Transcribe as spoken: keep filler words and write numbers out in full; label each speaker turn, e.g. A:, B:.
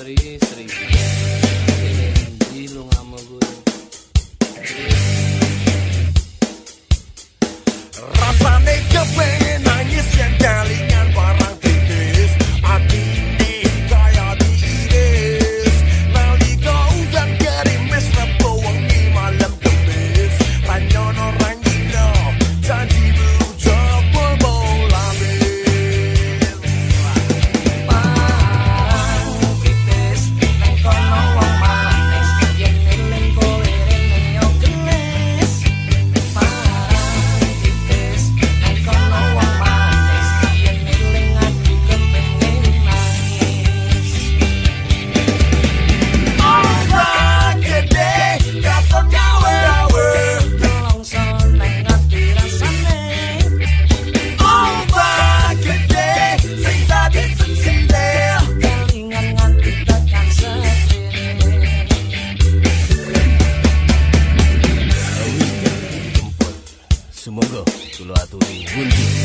A: Sri Sri di lu ngama gue
B: rasane kepengen nangis yang kelingan barang tipis hati ini kaya diiris nalika udan gerimis repo wengi malam kemis tanyono orang gila janji berucap bola-bola
A: semoga kula aturi bunyi